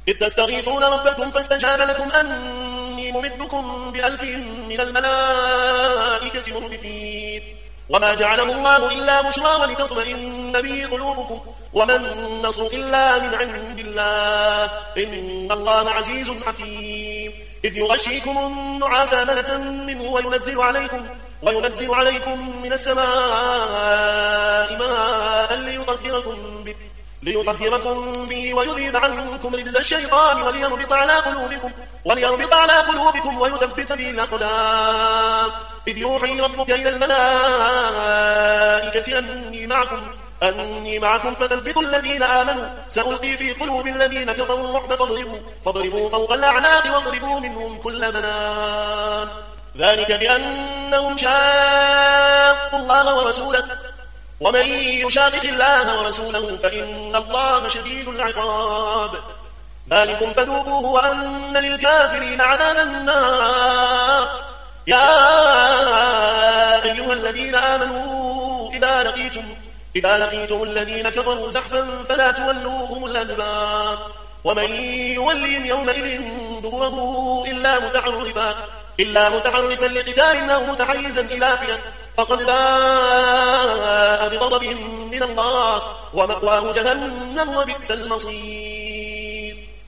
إذ تستغيثون ربكم فاستجاب لكم أني ممدكم ب1000 من الملائكة مردفين وما جعله الله إلا بشرى ولتطمئن به قلوبكم وما النصر إلا من عند الله إن الله عزيز حكيم إذ يغشيكم النعاس أمنة منه وينزل عليكم من السماء ماء ليطهركم به ويذيب عنكم رجز الشيطان وليربط على قلوبكم ويثبت به الأقدام إذ يوحي ربك إلى الملائكة أني معكم فثبتوا الذين آمنوا سألقي في قلوب الذين كفروا الرعب فاضربوا فوق الأعناق واضربوا منهم كل بنان ذلك بأنهم شاقوا الله ورسوله ومن يشاقق الله ورسوله فإن الله شديد العقاب ذلكم فذوقوه وأن للكافرين عذاب النار يا أيها الذين آمنوا إذا لقيتم الذين كفروا زحفا فلا تولوهم الأدبار ومن يوليهم يومئذ دبره إلا متحرفا لقتال أو متحيزا إلى فئة فقد باء بغضب من الله ومأواه جهنم وبئس المصير